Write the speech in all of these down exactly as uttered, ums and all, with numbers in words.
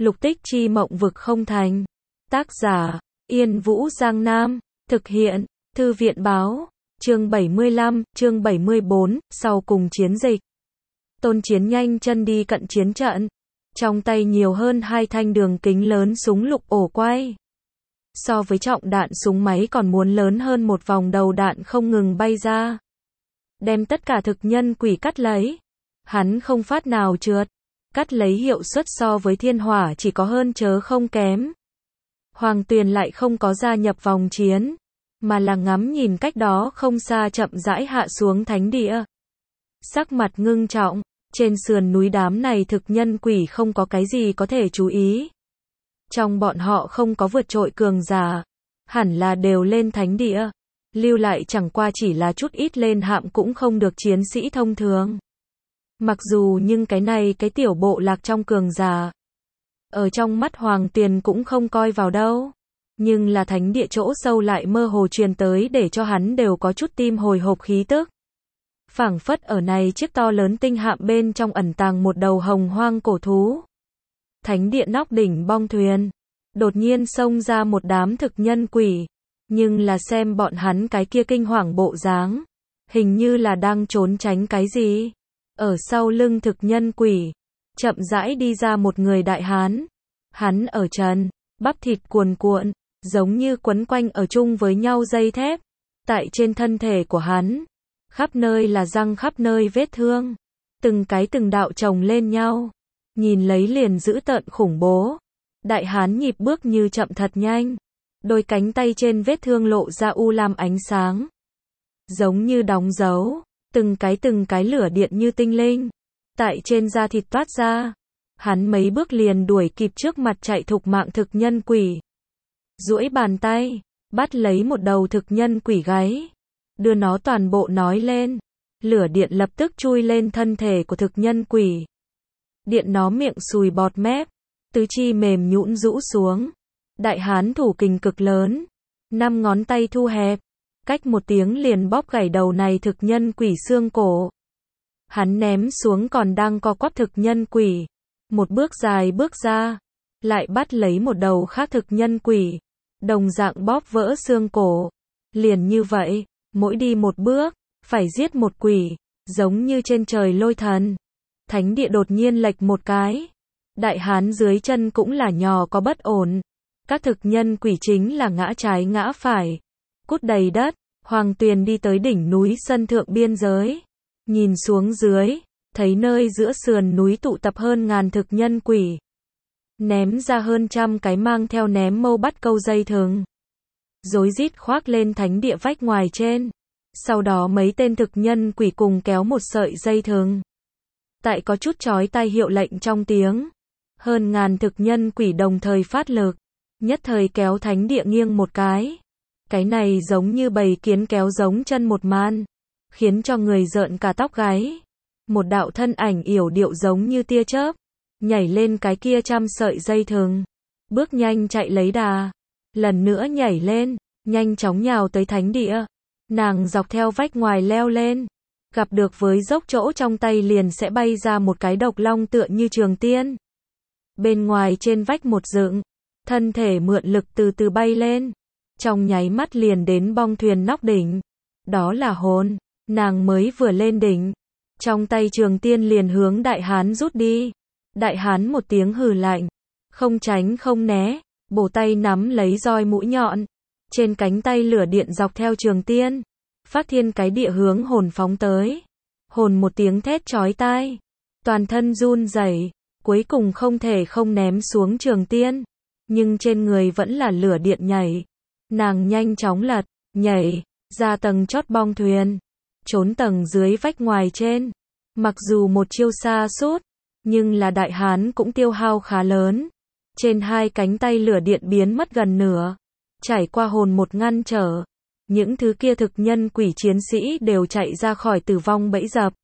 Lục tích chi mộng vực không thành. Tác giả, Yên Vũ Giang Nam. Thực hiện, Thư viện Báo. Chương bảy mươi lăm, chương bảy mươi bốn, sau cùng chiến dịch. Tôn Chiến nhanh chân đi cận chiến trận. Trong tay nhiều hơn hai thanh đường kính lớn súng lục ổ quay. So với trọng đạn súng máy còn muốn lớn hơn một vòng đầu đạn không ngừng bay ra. Đem tất cả thực nhân quỷ cắt lấy. Hắn không phát nào trượt. Cắt lấy hiệu suất so với thiên hỏa chỉ có hơn chớ không kém. Hoàng Tuyền lại không có gia nhập vòng chiến, mà là ngắm nhìn cách đó không xa chậm rãi hạ xuống thánh địa. Sắc mặt ngưng trọng, trên sườn núi đám này thực nhân quỷ không có cái gì có thể chú ý. Trong bọn họ không có vượt trội cường giả, hẳn là đều lên thánh địa, lưu lại chẳng qua chỉ là chút ít lên hạm cũng không được chiến sĩ thông thường. Mặc dù nhưng cái này cái tiểu bộ lạc trong cường giả, ở trong mắt Hoàng Tuyền cũng không coi vào đâu. Nhưng là thánh địa chỗ sâu lại mơ hồ truyền tới để cho hắn đều có chút tim hồi hộp khí tức. Phảng phất ở này chiếc to lớn tinh hạm bên trong ẩn tàng một đầu hồng hoang cổ thú. Thánh địa nóc đỉnh bong thuyền, đột nhiên xông ra một đám thực nhân quỷ. Nhưng là xem bọn hắn cái kia kinh hoàng bộ dáng, hình như là đang trốn tránh cái gì. Ở sau lưng thực nhân quỷ, chậm rãi đi ra một người đại hán. Hắn ở trần, bắp thịt cuồn cuộn, giống như quấn quanh ở chung với nhau dây thép. Tại trên thân thể của hắn, khắp nơi là răng, khắp nơi vết thương. Từng cái từng đạo chồng lên nhau. Nhìn lấy liền dữ tợn khủng bố. Đại hán nhịp bước như chậm thật nhanh. Đôi cánh tay trên vết thương lộ ra u lam ánh sáng. Giống như đóng dấu. Từng cái từng cái lửa điện như tinh linh. Tại trên da thịt toát ra. Hắn mấy bước liền đuổi kịp trước mặt chạy thục mạng thực nhân quỷ. Duỗi bàn tay, bắt lấy một đầu thực nhân quỷ gáy. Đưa nó toàn bộ nói lên. Lửa điện lập tức chui lên thân thể của thực nhân quỷ. Điện nó miệng sùi bọt mép. Tứ chi mềm nhũn rũ xuống. Đại hán thủ kình cực lớn. Năm ngón tay thu hẹp. Cách một tiếng liền bóp gãy đầu này thực nhân quỷ xương cổ. Hắn ném xuống còn đang co quắp thực nhân quỷ. Một bước dài bước ra. Lại bắt lấy một đầu khác thực nhân quỷ. Đồng dạng bóp vỡ xương cổ. Liền như vậy, mỗi đi một bước, phải giết một quỷ. Giống như trên trời lôi thần. Thánh địa đột nhiên lệch một cái. Đại hán dưới chân cũng là nhò có bất ổn. Các thực nhân quỷ chính là ngã trái ngã phải. Cút đầy đất. Hoàng Tuyền đi tới đỉnh núi sân thượng biên giới. Nhìn xuống dưới, thấy nơi giữa sườn núi tụ tập hơn ngàn thực nhân quỷ. Ném ra hơn trăm cái mang theo ném mâu bắt câu dây thừng. Rối rít khoác lên thánh địa vách ngoài trên. Sau đó mấy tên thực nhân quỷ cùng kéo một sợi dây thừng. Tại có chút chói tai hiệu lệnh trong tiếng. Hơn ngàn thực nhân quỷ đồng thời phát lực. Nhất thời kéo thánh địa nghiêng một cái. Cái này giống như bầy kiến kéo giống chân một màn. Khiến cho người rợn cả tóc gáy. Một đạo thân ảnh yểu điệu giống như tia chớp. Nhảy lên cái kia trăm sợi dây thừng. Bước nhanh chạy lấy đà. Lần nữa nhảy lên. Nhanh chóng nhào tới thánh địa. Nàng dọc theo vách ngoài leo lên. Gặp được với dốc chỗ trong tay liền sẽ bay ra một cái độc long tựa như trường tiên. Bên ngoài trên vách một dựng. Thân thể mượn lực từ từ bay lên. Trong nháy mắt liền đến bong thuyền nóc đỉnh. Đó là hồn. Nàng mới vừa lên đỉnh. Trong tay trường tiên liền hướng đại hán rút đi. Đại hán một tiếng hừ lạnh. Không tránh không né. Bổ tay nắm lấy roi mũi nhọn. Trên cánh tay lửa điện dọc theo trường tiên. Phát thiên cái địa hướng hồn phóng tới. Hồn một tiếng thét chói tai. Toàn thân run rẩy. Cuối cùng không thể không ném xuống trường tiên. Nhưng trên người vẫn là lửa điện nhảy. Nàng nhanh chóng lật, nhảy, ra tầng chót bong thuyền. Trốn tầng dưới vách ngoài trên. Mặc dù một chiêu xa sút, nhưng là đại hán cũng tiêu hao khá lớn. Trên hai cánh tay lửa điện biến mất gần nửa. Trải qua hồn một ngăn trở. Những thứ kia thực nhân quỷ chiến sĩ đều chạy ra khỏi tử vong bẫy dập.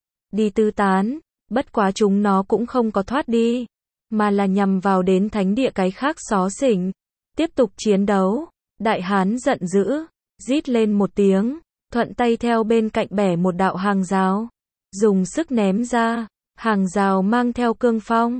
Đi tứ tán, bất quá chúng nó cũng không có thoát đi. Mà là nhằm vào đến thánh địa cái khác xó xỉnh. Tiếp tục chiến đấu. Đại hán giận dữ. Rít lên một tiếng. Thuận tay theo bên cạnh bẻ một đạo hàng rào. Dùng sức ném ra. Hàng rào mang theo cương phong.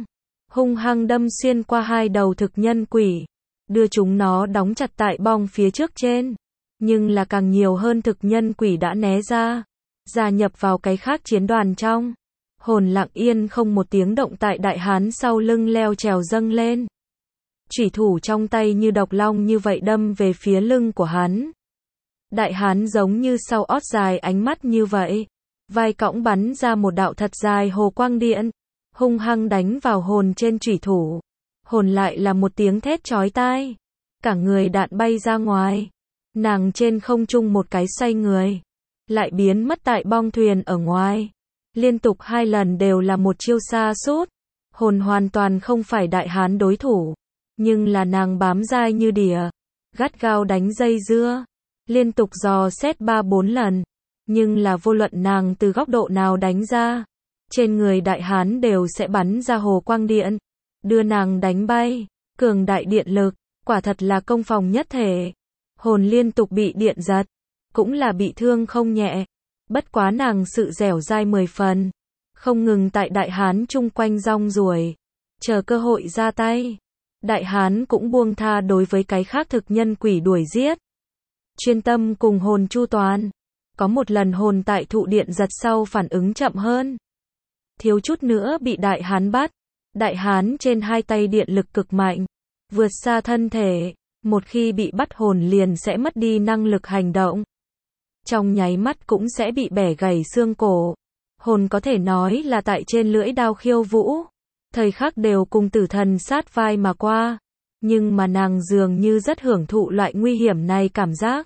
hung hăng đâm xuyên qua hai đầu thực nhân quỷ, đưa chúng nó đóng chặt tại bong phía trước trên. Nhưng là càng nhiều hơn thực nhân quỷ đã né ra, gia nhập vào cái khác chiến đoàn trong. Hồn lặng yên không một tiếng động tại đại hán sau lưng leo trèo dâng lên. Chủy thủ trong tay như độc long như vậy đâm về phía lưng của hắn. Đại hán giống như sau ót dài ánh mắt như vậy. Vai cõng bắn ra một đạo thật dài hồ quang điện, hung hăng đánh vào hồn trên chủy thủ. Hồn lại là một tiếng thét chói tai. Cả người đạn bay ra ngoài. Nàng trên không trung một cái xoay người. Lại biến mất tại bong thuyền ở ngoài. Liên tục hai lần đều là một chiêu xa sút. Hồn hoàn toàn không phải đại hán đối thủ. Nhưng là nàng bám dai như đỉa. Gắt gao đánh dây dưa. Liên tục dò xét ba bốn lần. Nhưng là vô luận nàng từ góc độ nào đánh ra. Trên người đại hán đều sẽ bắn ra hồ quang điện. Đưa nàng đánh bay. Cường đại điện lực. Quả thật là công phòng nhất thể. Hồn liên tục bị điện giật. Cũng là bị thương không nhẹ. Bất quá nàng sự dẻo dai mười phần. Không ngừng tại đại hán chung quanh rong ruổi. Chờ cơ hội ra tay. Đại hán cũng buông tha đối với cái khác thực nhân quỷ đuổi giết. Chuyên tâm cùng hồn chu toàn. Có một lần hồn tại thụ điện giật sau phản ứng chậm hơn. Thiếu chút nữa bị đại hán bắt. Đại hán trên hai tay điện lực cực mạnh. Vượt xa thân thể. Một khi bị bắt hồn liền sẽ mất đi năng lực hành động. Trong nháy mắt cũng sẽ bị bẻ gãy xương cổ. Hồn có thể nói là tại trên lưỡi đao khiêu vũ. Thời khắc đều cùng tử thần sát vai mà qua. Nhưng mà nàng dường như rất hưởng thụ loại nguy hiểm này cảm giác.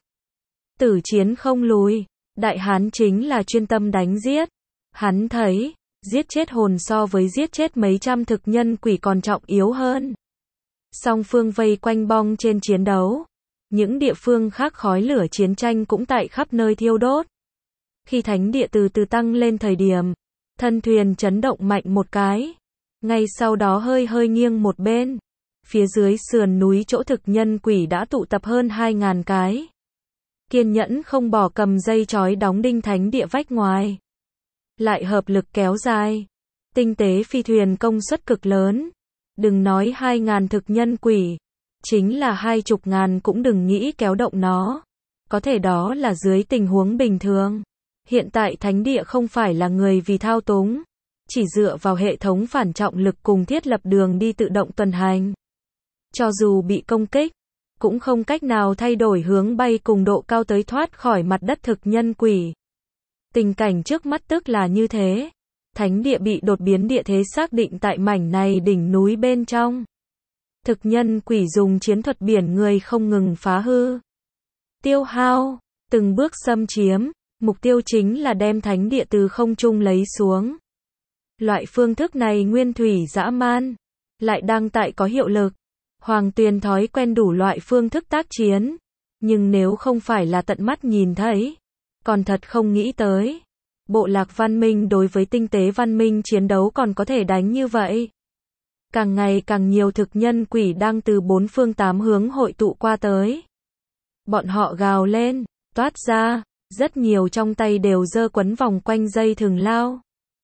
Tử chiến không lùi. Đại hán chính là chuyên tâm đánh giết. Hắn thấy, giết chết hồn so với giết chết mấy trăm thực nhân quỷ còn trọng yếu hơn. Song phương vây quanh bong trên chiến đấu. Những địa phương khác khói lửa chiến tranh cũng tại khắp nơi thiêu đốt. Khi thánh địa từ từ tăng lên thời điểm, thân thuyền chấn động mạnh một cái. Ngay sau đó hơi hơi nghiêng một bên. Phía dưới sườn núi chỗ thực nhân quỷ đã tụ tập hơn hai ngàn cái. Kiên nhẫn không bỏ cầm dây chói đóng đinh thánh địa vách ngoài. Lại hợp lực kéo dài. Tinh tế phi thuyền công suất cực lớn. Đừng nói hai ngàn thực nhân quỷ. Chính là hai chục ngàn cũng đừng nghĩ kéo động nó. Có thể đó là dưới tình huống bình thường. Hiện tại thánh địa không phải là người vì thao túng. Chỉ dựa vào hệ thống phản trọng lực cùng thiết lập đường đi tự động tuần hành. Cho dù bị công kích, cũng không cách nào thay đổi hướng bay cùng độ cao tới thoát khỏi mặt đất thực nhân quỷ. Tình cảnh trước mắt tức là như thế. Thánh địa bị đột biến địa thế xác định tại mảnh này đỉnh núi bên trong. Thực nhân quỷ dùng chiến thuật biển người không ngừng phá hư. Tiêu hao, từng bước xâm chiếm, mục tiêu chính là đem thánh địa từ không trung lấy xuống. Loại phương thức này nguyên thủy dã man, lại đang tại có hiệu lực. Hoàng Tuyền thói quen đủ loại phương thức tác chiến, nhưng nếu không phải là tận mắt nhìn thấy, còn thật không nghĩ tới. Bộ lạc văn minh đối với tinh tế văn minh chiến đấu còn có thể đánh như vậy. Càng ngày càng nhiều thực nhân quỷ đang từ bốn phương tám hướng hội tụ qua tới. Bọn họ gào lên, toát ra, rất nhiều trong tay đều giơ quấn vòng quanh dây thừng lao.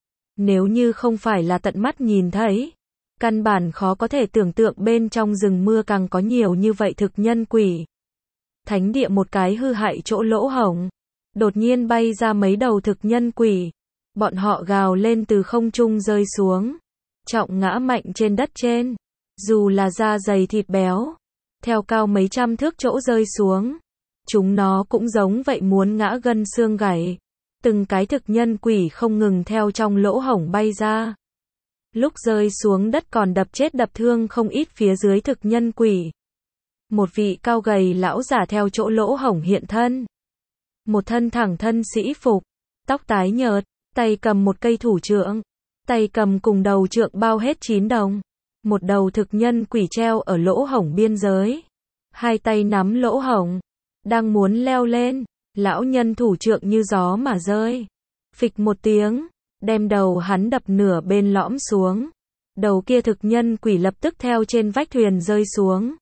Nếu như không phải là tận mắt nhìn thấy, căn bản khó có thể tưởng tượng bên trong rừng mưa càng có nhiều như vậy thực nhân quỷ. Thánh địa một cái hư hại chỗ lỗ hổng, đột nhiên bay ra mấy đầu thực nhân quỷ. Bọn họ gào lên từ không trung rơi xuống, trọng ngã mạnh trên đất trên. Dù là da dày thịt béo, theo cao mấy trăm thước chỗ rơi xuống, chúng nó cũng giống vậy muốn ngã gân xương gãy. Từng cái thực nhân quỷ không ngừng theo trong lỗ hổng bay ra. Lúc rơi xuống đất còn đập chết đập thương không ít phía dưới thực nhân quỷ. Một vị cao gầy lão giả theo chỗ lỗ hổng hiện thân. Một thân thẳng thân sĩ phục, tóc tái nhợt, tay cầm một cây thủ trượng, tay cầm cùng đầu trượng bao hết chín đồng. Một đầu thực nhân quỷ treo ở lỗ hổng biên giới. Hai tay nắm lỗ hổng, đang muốn leo lên. Lão nhân thủ trượng như gió mà rơi. Phịch một tiếng, đem đầu hắn đập nửa bên lõm xuống. Đầu kia thực nhân quỷ lập tức theo trên vách thuyền rơi xuống.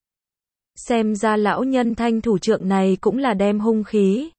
Xem ra lão nhân thanh thủ trượng này cũng là đem hung khí.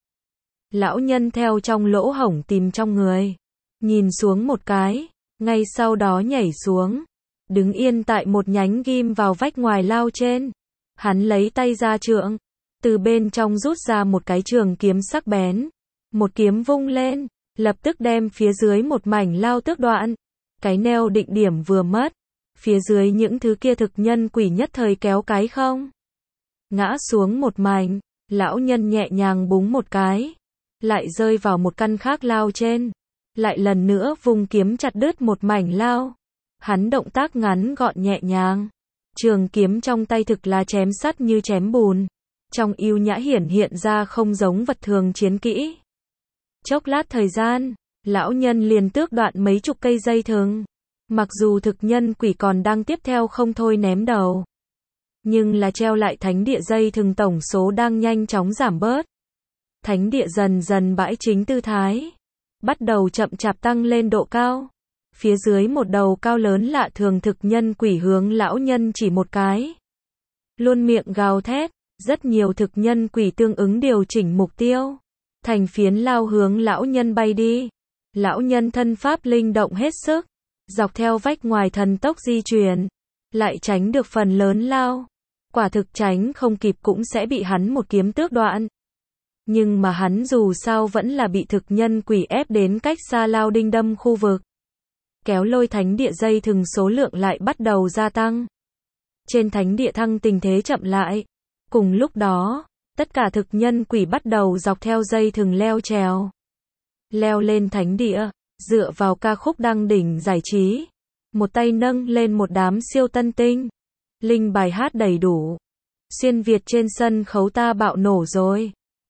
Lão nhân theo trong lỗ hổng tìm trong người. Nhìn xuống một cái, ngay sau đó nhảy xuống. đứng yên tại một nhánh ghim vào vách ngoài lao trên. Hắn lấy tay ra trượng, từ bên trong rút ra một cái trường kiếm sắc bén. Một kiếm vung lên, lập tức đem phía dưới một mảnh lao tước đoạn. Cái neo định điểm vừa mất, phía dưới những thứ kia thực nhân quỷ nhất thời kéo cái không. Ngã xuống một mảnh, lão nhân nhẹ nhàng búng một cái, lại rơi vào một căn khác lao trên. Lại lần nữa vùng kiếm chặt đứt một mảnh lao. Hắn động tác ngắn gọn nhẹ nhàng. Trường kiếm trong tay thực là chém sắt như chém bùn. Trong yêu nhã hiển hiện ra không giống vật thường chiến kỹ. Chốc lát thời gian, lão nhân liền tước đoạn mấy chục cây dây thừng. Mặc dù thực nhân quỷ còn đang tiếp theo không thôi ném đầu, nhưng là treo lại thánh địa dây thừng tổng số đang nhanh chóng giảm bớt. Thánh địa dần dần bãi chính tư thái, bắt đầu chậm chạp tăng lên độ cao. Phía dưới một đầu cao lớn lạ thường thực nhân quỷ hướng lão nhân chỉ một cái. Luôn miệng gào thét, rất nhiều thực nhân quỷ tương ứng điều chỉnh mục tiêu. Thành phiến lao hướng lão nhân bay đi. Lão nhân thân pháp linh động hết sức, dọc theo vách ngoài thần tốc di chuyển, lại tránh được phần lớn lao. Quả thực tránh không kịp cũng sẽ bị hắn một kiếm tước đoạn. Nhưng mà hắn dù sao vẫn là bị thực nhân quỷ ép đến cách xa lao đinh đâm khu vực. Kéo lôi thánh địa dây thừng số lượng lại bắt đầu gia tăng. Trên thánh địa thăng tình thế chậm lại. Cùng lúc đó, tất cả thực nhân quỷ bắt đầu dọc theo dây thừng leo trèo. Leo lên thánh địa, dựa vào ca khúc đăng đỉnh giải trí. Một tay nâng lên một đám siêu tân tinh. Linh bài hát đầy đủ. Xuyên Việt trên sân khấu ta bạo nổ rồi.